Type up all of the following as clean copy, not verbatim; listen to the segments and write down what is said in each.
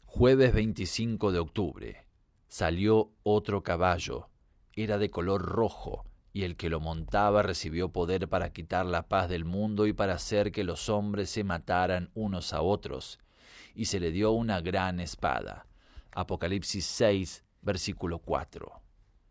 Jueves 25 de octubre. Salió otro caballo. Era de color rojo, y el que lo montaba recibió poder para quitar la paz del mundo y para hacer que los hombres se mataran unos a otros. Y se le dio una gran espada. Apocalipsis 6, versículo 4.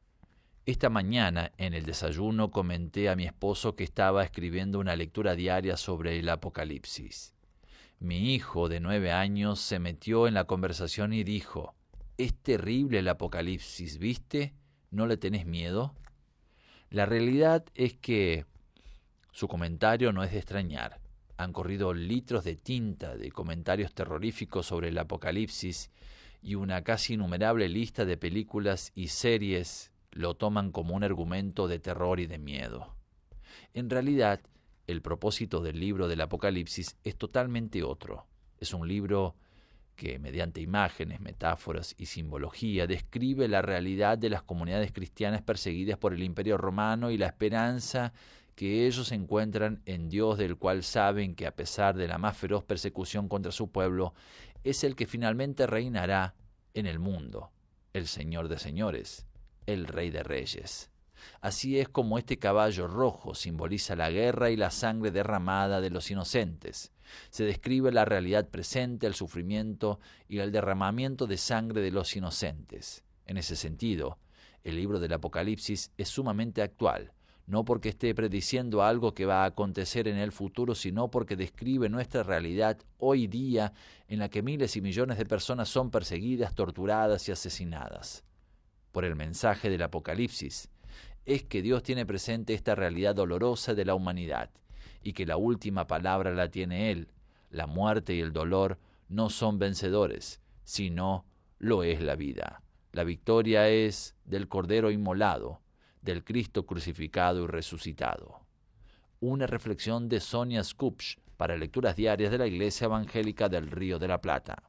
Esta mañana, en el desayuno, comenté a mi esposo que estaba escribiendo una lectura diaria sobre el Apocalipsis. Mi hijo de 9 años se metió en la conversación y dijo: «Es terrible el Apocalipsis, ¿viste? ¿No le tenés miedo?». La realidad es que su comentario no es de extrañar. Han corrido litros de tinta de comentarios terroríficos sobre el Apocalipsis y una casi innumerable lista de películas y series lo toman como un argumento de terror y de miedo. En realidad, el propósito del libro del Apocalipsis es totalmente otro. Es un libro que, mediante imágenes, metáforas y simbología, describe la realidad de las comunidades cristianas perseguidas por el Imperio Romano y la esperanza que ellos encuentran en Dios, del cual saben que, a pesar de la más feroz persecución contra su pueblo, es el que finalmente reinará en el mundo, el Señor de señores, el Rey de reyes. Así es como este caballo rojo simboliza la guerra y la sangre derramada de los inocentes. Se describe la realidad presente, el sufrimiento y el derramamiento de sangre de los inocentes. En ese sentido, el libro del Apocalipsis es sumamente actual, no porque esté prediciendo algo que va a acontecer en el futuro, sino porque describe nuestra realidad hoy día, en la que miles y millones de personas son perseguidas, torturadas y asesinadas. Por el mensaje del Apocalipsis, es que Dios tiene presente esta realidad dolorosa de la humanidad y que la última palabra la tiene Él. La muerte y el dolor no son vencedores, sino lo es la vida. La victoria es del Cordero inmolado, del Cristo crucificado y resucitado. Una reflexión de Sonia Skupsch para Lecturas Diarias de la Iglesia Evangélica del Río de la Plata.